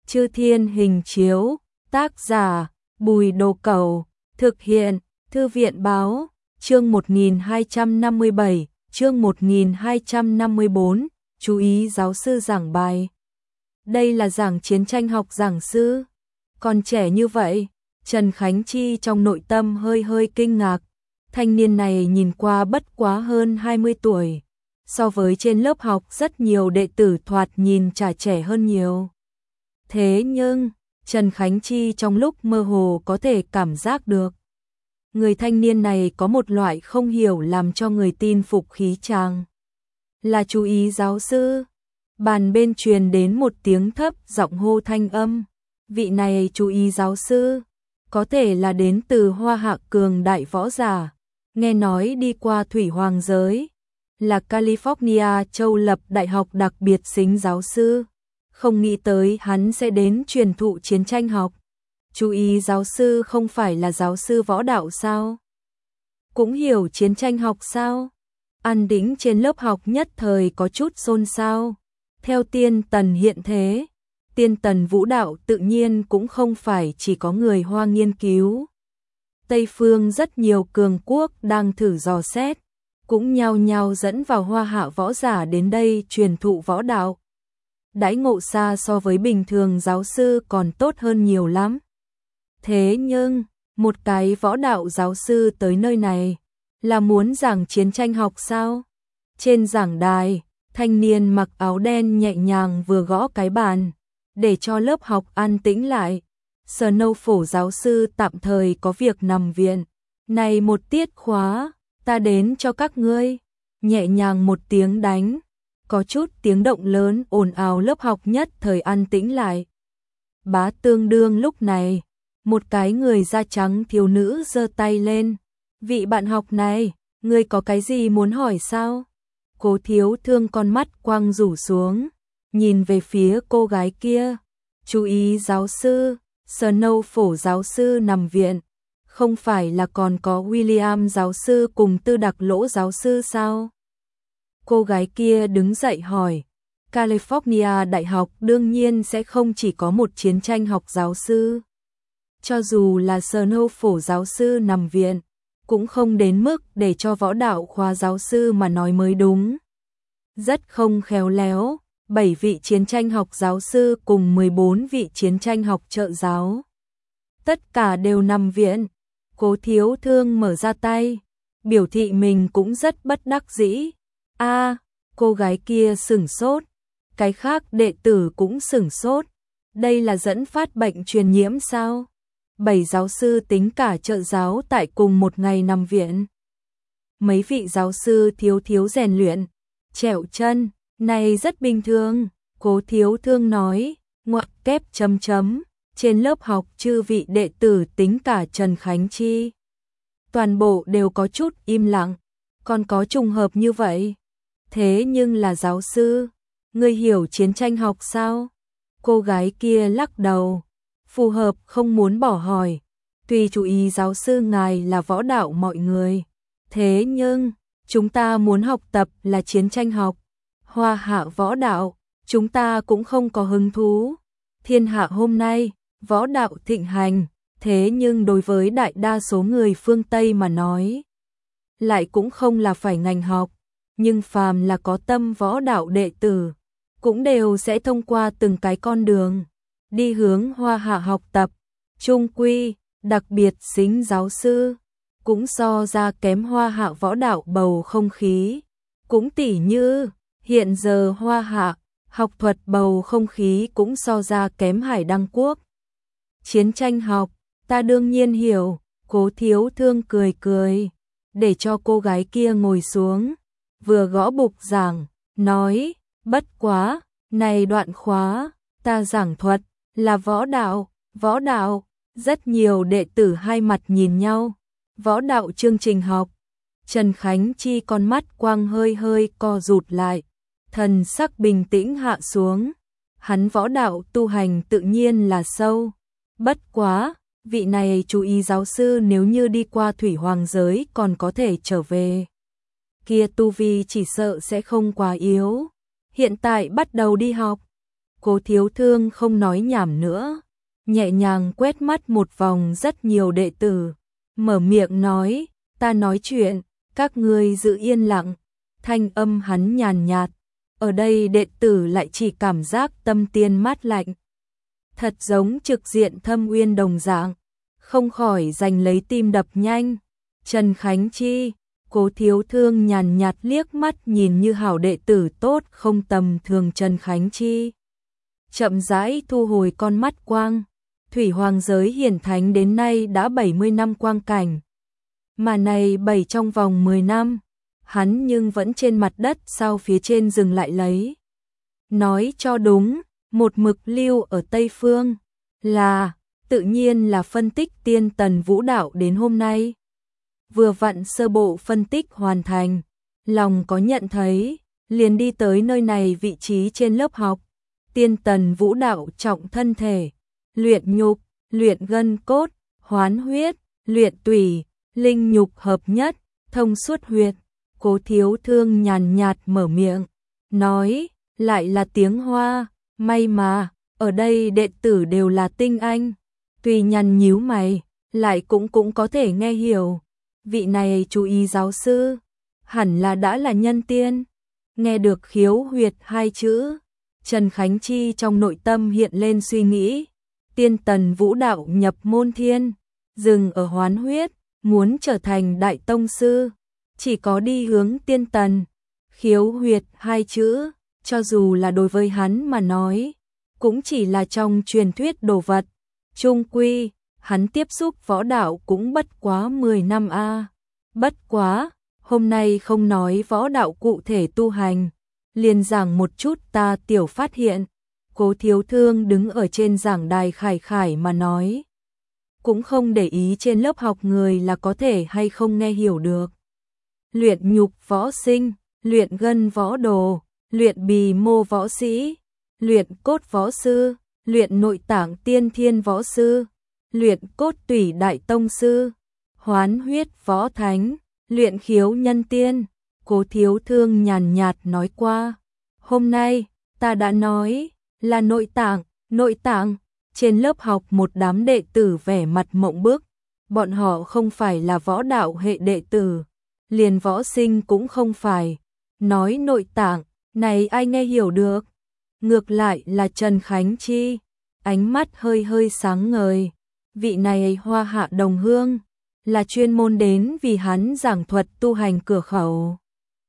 Chư Thiên Hình Chiếu, tác giả Bùi Đồ Cẩu, thực hiện Thư viện Báo, chương 1257, chương 1254, chú ý giáo sư giảng bài. Đây là giảng chiến tranh học giảng sư, còn trẻ như vậy. Trần Khánh Chi trong nội tâm hơi kinh ngạc, thanh niên này nhìn qua bất quá hơn 20 tuổi, so với trên lớp học rất nhiều đệ tử thoạt nhìn chả trẻ hơn nhiều. Thế nhưng, Trần Khánh Chi trong lúc mơ hồ có thể cảm giác được. Người thanh niên này có một loại không hiểu làm cho người tin phục khí chàng. Là chú ý giáo sư. Bàn bên truyền đến một tiếng thấp giọng hô thanh âm. Vị này chú ý giáo sư, có thể là đến từ Hoa Hạ cường đại võ giả. Nghe nói đi qua thủy hoàng giới, là California châu lập đại học đặc biệt xính giáo sư. Không nghĩ tới hắn sẽ đến truyền thụ chiến tranh học. Chú ý giáo sư không phải là giáo sư võ đạo sao? Cũng hiểu chiến tranh học sao? An tĩnh trên lớp học nhất thời có chút xôn xao. Theo Tiên Tần hiện thế, Tiên Tần vũ đạo tự nhiên cũng không phải chỉ có người Hoa nghiên cứu. Tây phương rất nhiều cường quốc đang thử dò xét, cũng nhao nhao dẫn vào Hoa Hạ võ giả đến đây truyền thụ võ đạo. Đãi ngộ xa so với bình thường giáo sư còn tốt hơn nhiều lắm. Thế nhưng, một cái võ đạo giáo sư tới nơi này, là muốn giảng chiến tranh học sao? Trên giảng đài, thanh niên mặc áo đen nhẹ nhàng vừa gõ cái bàn, để cho lớp học an tĩnh lại. Snow phổ giáo sư tạm thời có việc nằm viện. Này một tiết khóa, ta đến cho các ngươi. Nhẹ nhàng một tiếng đánh, có chút tiếng động lớn ồn ào lớp học nhất thời an tĩnh lại. Bá tương đương lúc này, một cái người da trắng thiếu nữ giơ tay lên. Vị bạn học này, ngươi có cái gì muốn hỏi sao? Cố Thiếu Thương con mắt quăng rủ xuống, nhìn về phía cô gái kia. Chú ý giáo sư, Snow phổ giáo sư nằm viện. Không phải là còn có William giáo sư cùng Tư Đặc Lỗ giáo sư sao? Cô gái kia đứng dậy hỏi. California Đại học đương nhiên sẽ không chỉ có một chiến tranh học giáo sư. Cho dù là Snow phổ giáo sư nằm viện, cũng không đến mức để cho võ đạo khoa giáo sư mà nói mới đúng. Rất không khéo léo, 7 vị chiến tranh học giáo sư cùng 14 vị chiến tranh học trợ giáo. Tất cả đều nằm viện. Cố Thiếu Thương mở ra tay, biểu thị mình cũng rất bất đắc dĩ. Cô gái kia sửng sốt, cái khác đệ tử cũng sửng sốt. Đây là dẫn phát bệnh truyền nhiễm sao? 7 giáo sư tính cả trợ giáo tại cùng một ngày nằm viện. Mấy vị giáo sư thiếu rèn luyện, trẹo chân, này rất bình thường. Cố Thiếu Thương nói, ngoặc kép chấm chấm. Trên lớp học chư vị đệ tử tính cả Trần Khánh Chi, toàn bộ đều có chút im lặng. Còn có trùng hợp như vậy? Thế nhưng là giáo sư, ngươi hiểu chiến tranh học sao? Cô gái kia lắc đầu, phù hợp không muốn bỏ hỏi. Tuy chú ý giáo sư ngài là võ đạo mọi người, thế nhưng chúng ta muốn học tập là chiến tranh học. Hoa Hạ võ đạo, chúng ta cũng không có hứng thú. Thiên hạ hôm nay, võ đạo thịnh hành, thế nhưng đối với đại đa số người phương Tây mà nói, lại cũng không là phải ngành học. Nhưng phàm là có tâm võ đạo đệ tử, cũng đều sẽ thông qua từng cái con đường, đi hướng Hoa Hạ học tập. Trung quy, đặc biệt xính giáo sư, cũng so ra kém Hoa Hạ võ đạo bầu không khí. Cũng tỉ như, hiện giờ Hoa Hạ, học thuật bầu không khí cũng so ra kém Hải Đăng Quốc. Chiến tranh học, ta đương nhiên hiểu. Cố Thiếu Thương cười, để cho cô gái kia ngồi xuống. Vừa gõ bục giảng, nói, bất quá, này đoạn khóa, ta giảng thuật, là võ đạo, rất nhiều đệ tử hai mặt nhìn nhau. Võ đạo chương trình học. Trần Khánh Chi con mắt quang hơi co rụt lại, thần sắc bình tĩnh hạ xuống. Hắn võ đạo tu hành tự nhiên là sâu. Bất quá, vị này chú ý giáo sư nếu như đi qua thủy hoàng giới còn có thể trở về. Kia tu vi chỉ sợ sẽ không quá yếu. Hiện tại bắt đầu đi học. Cố Thiếu Thương không nói nhảm nữa, nhẹ nhàng quét mắt một vòng rất nhiều đệ tử, mở miệng nói, ta nói chuyện, các ngươi giữ yên lặng. Thanh âm hắn nhàn nhạt, ở đây đệ tử lại chỉ cảm giác tâm tiên mát lạnh. Thật giống trực diện thâm uyên đồng dạng, không khỏi giành lấy tim đập nhanh. Trần Khánh Chi, Cố Thiếu Thương nhàn nhạt liếc mắt nhìn như hảo đệ tử tốt không tầm thường Trần Khánh Chi. Chậm rãi thu hồi con mắt quang, Thủy Hoàng giới hiển thánh đến nay đã 70 năm quang cảnh. Mà này 7 trong vòng 10 năm, hắn nhưng vẫn trên mặt đất sao phía trên dừng lại lấy. Nói cho đúng, một mực lưu ở Tây Phương, là, tự nhiên là phân tích tiên tần vũ đạo đến hôm nay. Vừa vặn sơ bộ phân tích hoàn thành, lòng có nhận thấy, liền đi tới nơi này vị trí trên lớp học. Tiên tần vũ đạo trọng thân thể, luyện nhục, luyện gân cốt, hoán huyết, luyện tủy, linh nhục hợp nhất, thông suốt huyệt. Cố Thiếu Thương nhàn nhạt mở miệng, nói, lại là tiếng Hoa, may mà, ở đây đệ tử đều là tinh anh. Tuy nhăn nhíu mày, lại cũng có thể nghe hiểu. Vị này chú ý giáo sư, hẳn là đã là nhân tiên. Nghe được khiếu huyệt hai chữ, Trần Khánh Chi trong nội tâm hiện lên suy nghĩ. Tiên tần vũ đạo nhập môn thiên, dừng ở hoán huyết, muốn trở thành đại tông sư, chỉ có đi hướng tiên tần. Khiếu huyệt hai chữ, cho dù là đối với hắn mà nói, cũng chỉ là trong truyền thuyết đồ vật. Chung quy, hắn tiếp xúc võ đạo cũng bất quá 10 năm a. Bất quá, hôm nay không nói võ đạo cụ thể tu hành, liền giảng một chút ta tiểu phát hiện. Cố Thiếu Thương đứng ở trên giảng đài khải khải mà nói, cũng không để ý trên lớp học người là có thể hay không nghe hiểu được. Luyện nhục võ sinh, luyện gân võ đồ, luyện bì mô võ sĩ, luyện cốt võ sư, luyện nội tạng tiên thiên võ sư, luyện cốt tủy đại tông sư, hoán huyết võ thánh, luyện khiếu nhân tiên. Cố Thiếu Thương nhàn nhạt nói qua, hôm nay ta đã nói là nội tạng. Trên lớp học một đám đệ tử vẻ mặt mộng bức, bọn họ không phải là võ đạo hệ đệ tử, liền võ sinh cũng không phải. Nói nội tạng, này ai nghe hiểu được? Ngược lại là Trần Khánh Chi, ánh mắt hơi hơi sáng ngời. Vị này Hoa Hạ đồng hương, là chuyên môn đến vì hắn giảng thuật tu hành cửa khẩu.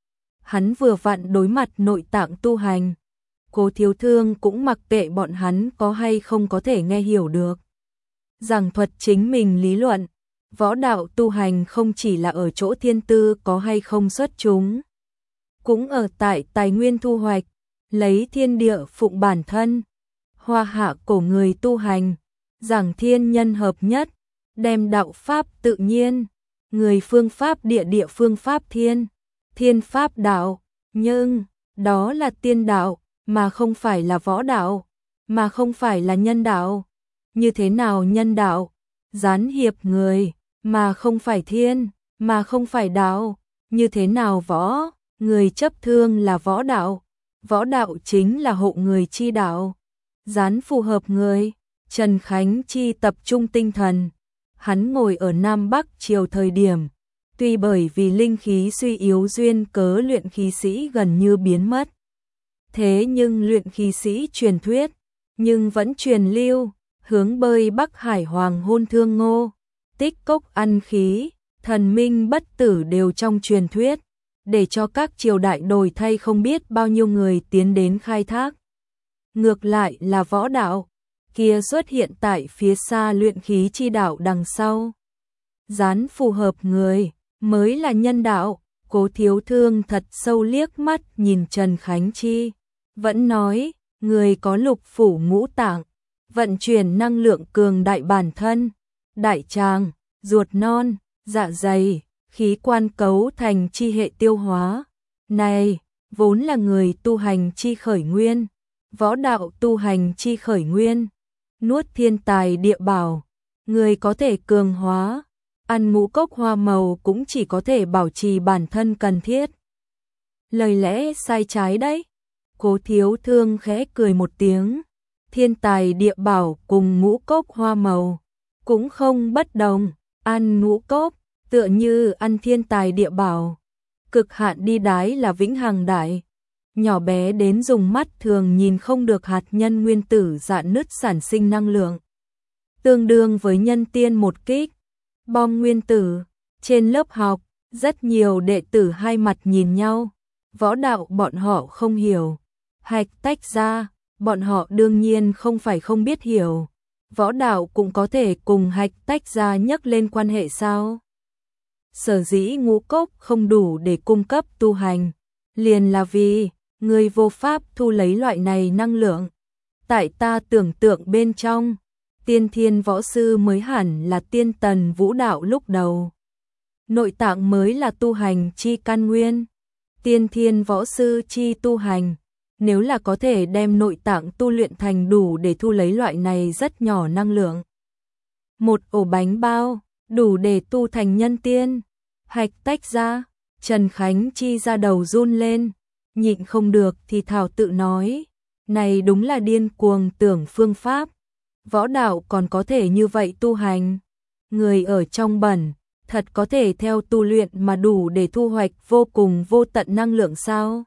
Hắn vừa vặn đối mặt nội tạng tu hành. Cố Thiếu Thương cũng mặc kệ bọn hắn có hay không có thể nghe hiểu được. Giảng thuật chính mình lý luận, võ đạo tu hành không chỉ là ở chỗ thiên tư có hay không xuất chúng, cũng ở tại tài nguyên thu hoạch, lấy thiên địa phụng bản thân. Hoa Hạ cổ người tu hành, giảng thiên nhân hợp nhất, đem đạo pháp tự nhiên, người phương pháp địa phương pháp thiên pháp đạo, nhưng đó là tiên đạo, mà không phải là võ đạo, mà không phải là nhân đạo. Như thế nào nhân đạo? Gián hiệp người, mà không phải thiên, mà không phải đạo. Như thế nào võ? Người chấp thương là võ đạo. Võ đạo chính là hộ người chi đạo. Gián phù hợp người. Trần Khánh Chi tập trung tinh thần. Hắn ngồi ở Nam Bắc Triều thời điểm, tuy bởi vì linh khí suy yếu duyên cớ luyện khí sĩ gần như biến mất. Thế nhưng luyện khí sĩ truyền thuyết, nhưng vẫn truyền lưu, hướng bơi Bắc Hải Hoàng hôn Thương Ngô, tích cốc ăn khí, thần minh bất tử đều trong truyền thuyết, để cho các triều đại đổi thay không biết bao nhiêu người tiến đến khai thác. Ngược lại là võ đạo, kia xuất hiện tại phía xa luyện khí chi đạo đằng sau. Gián phù hợp người, mới là nhân đạo. Cố Thiếu Thương thật sâu liếc mắt nhìn Trần Khánh Chi, vẫn nói, người có lục phủ ngũ tạng, vận chuyển năng lượng cường đại bản thân, đại tràng, ruột non, dạ dày, khí quan cấu thành chi hệ tiêu hóa. Này, vốn là người tu hành chi khởi nguyên, võ đạo tu hành chi khởi nguyên, nuốt thiên tài địa bảo, người có thể cường hóa, ăn ngũ cốc hoa màu cũng chỉ có thể bảo trì bản thân cần thiết. Lời lẽ sai trái đấy. Cố Thiếu Thương khẽ cười một tiếng, thiên tài địa bảo cùng ngũ cốc hoa màu, cũng không bất đồng, ăn ngũ cốc, tựa như ăn thiên tài địa bảo. Cực hạn đi đái là vĩnh hằng đại, nhỏ bé đến dùng mắt thường nhìn không được hạt nhân nguyên tử rạn nứt sản sinh năng lượng. Tương đương với nhân tiên một kích, bom nguyên tử. Trên lớp học, rất nhiều đệ tử hai mặt nhìn nhau, võ đạo bọn họ không hiểu, hạch tách ra, bọn họ đương nhiên không phải không biết hiểu. Võ đạo cũng có thể cùng hạch tách ra nhắc lên quan hệ sao? Sở dĩ ngũ cốc không đủ để cung cấp tu hành, liền là vì người vô pháp thu lấy loại này năng lượng. Tại ta tưởng tượng bên trong, tiên thiên võ sư mới hẳn là tiên tần vũ đạo lúc đầu. Nội tạng mới là tu hành chi căn nguyên. Tiên thiên võ sư chi tu hành, nếu là có thể đem nội tạng tu luyện thành đủ để thu lấy loại này rất nhỏ năng lượng. Một ổ bánh bao, đủ để tu thành nhân tiên. Hạch tách ra, Trần Khánh Chi ra đầu run lên, nhịn không được thì thào tự nói, này đúng là điên cuồng tưởng phương pháp. Võ đạo còn có thể như vậy tu hành. Người ở trong bẩn, thật có thể theo tu luyện mà đủ để thu hoạch vô cùng vô tận năng lượng sao?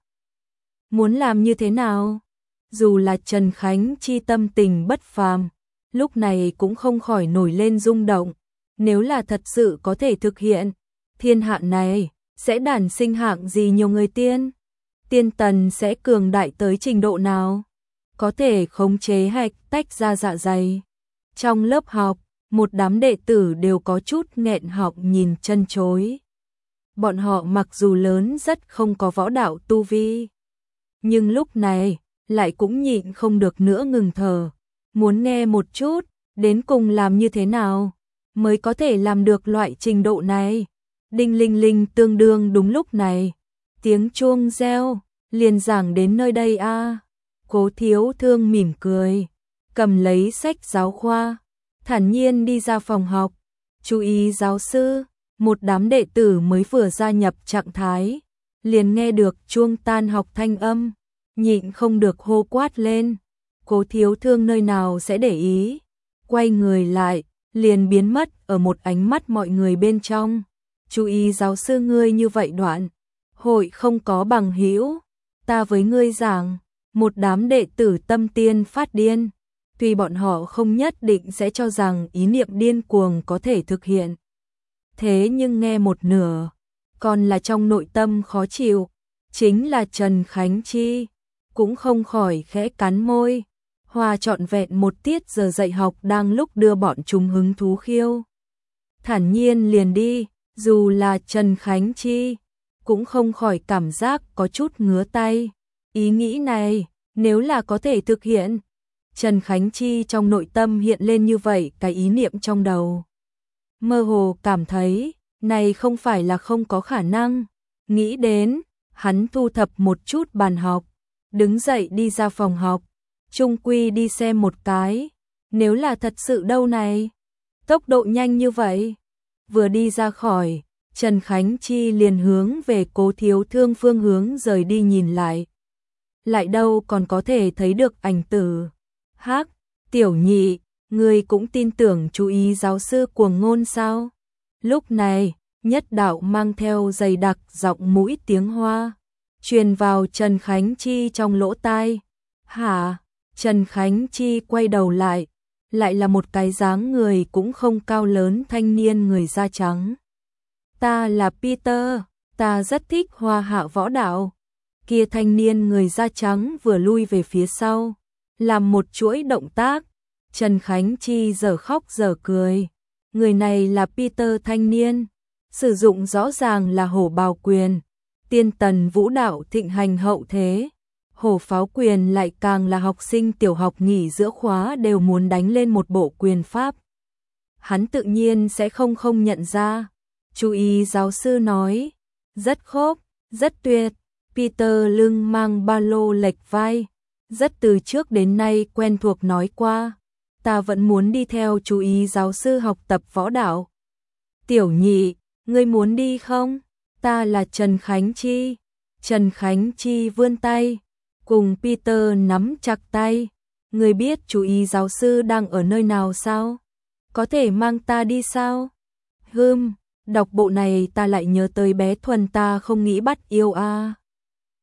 Muốn làm như thế nào? Dù là Trần Khánh Chi tâm tình bất phàm, lúc này cũng không khỏi nổi lên rung động. Nếu là thật sự có thể thực hiện, thiên hạ này sẽ đản sinh hạng gì nhiều người tiên? Tiên tần sẽ cường đại tới trình độ nào? Có thể khống chế hạch tách ra dạ dày. Trong lớp học, một đám đệ tử đều có chút nghẹn họng nhìn chân chối. Bọn họ mặc dù lớn rất không có võ đạo tu vi, nhưng lúc này lại cũng nhịn không được nữa ngừng thở, muốn nghe một chút, đến cùng làm như thế nào mới có thể làm được loại trình độ này. Đinh linh linh tương đương đúng lúc này, tiếng chuông reo, liền giảng đến nơi đây a. Cố Thiếu Thương mỉm cười, cầm lấy sách giáo khoa, thản nhiên đi ra phòng học. Chú ý giáo sư, một đám đệ tử mới vừa gia nhập trạng thái, liền nghe được chuông tan học thanh âm, nhịn không được hô quát lên. Cố Thiếu Thương nơi nào sẽ để ý, quay người lại, liền biến mất ở một ánh mắt mọi người bên trong. Chú ý giáo sư ngươi như vậy đoạn, hội không có bằng hữu, ta với ngươi giảng. Một đám đệ tử tâm tiên phát điên, tuy bọn họ không nhất định sẽ cho rằng ý niệm điên cuồng có thể thực hiện. Thế nhưng nghe một nửa, còn là trong nội tâm khó chịu, chính là Trần Khánh Chi, cũng không khỏi khẽ cắn môi, hòa trọn vẹn một tiết giờ dạy học đang lúc đưa bọn chúng hứng thú khiêu. Thản nhiên liền đi, dù là Trần Khánh Chi, cũng không khỏi cảm giác có chút ngứa tay. Ý nghĩ này, nếu là có thể thực hiện, Trần Khánh Chi trong nội tâm hiện lên như vậy cái ý niệm trong đầu. Mơ hồ cảm thấy, này không phải là không có khả năng. Nghĩ đến, hắn thu thập một chút bàn học, đứng dậy đi ra phòng học, chung quy đi xem một cái. Nếu là thật sự đâu này, tốc độ nhanh như vậy. Vừa đi ra khỏi, Trần Khánh Chi liền hướng về Cố Thiếu Thương phương hướng rời đi nhìn lại. Lại đâu còn có thể thấy được ảnh tử. Hắc, tiểu nhị, ngươi cũng tin tưởng chú ý giáo sư cuồng ngôn sao? Lúc này, nhất đạo mang theo dày đặc giọng mũi tiếng Hoa, truyền vào Trần Khánh Chi trong lỗ tai. Hả? Trần Khánh Chi quay đầu lại, lại là một cái dáng người cũng không cao lớn thanh niên người da trắng. Ta là Peter, ta rất thích Hoa Hạ võ đạo. Kia thanh niên người da trắng vừa lui về phía sau, làm một chuỗi động tác. Trần Khánh Chi giờ khóc giờ cười. Người này là Peter thanh niên, sử dụng rõ ràng là hổ bào quyền. Tiên tần vũ đạo thịnh hành hậu thế, hổ pháo quyền lại càng là học sinh tiểu học nghỉ giữa khóa đều muốn đánh lên một bộ quyền pháp. Hắn tự nhiên sẽ không nhận ra. Chú ý giáo sư nói, rất khốc, rất tuyệt. Peter lưng mang ba lô lệch vai, rất từ trước đến nay quen thuộc nói qua, ta vẫn muốn đi theo chú ý giáo sư học tập võ đạo. Tiểu nhị, ngươi muốn đi không? Ta là Trần Khánh Chi. Trần Khánh Chi vươn tay, cùng Peter nắm chặt tay. Người biết chú ý giáo sư đang ở nơi nào sao? Có thể mang ta đi sao? Đọc bộ này ta lại nhớ tới bé Thuần, ta không nghĩ bắt yêu a.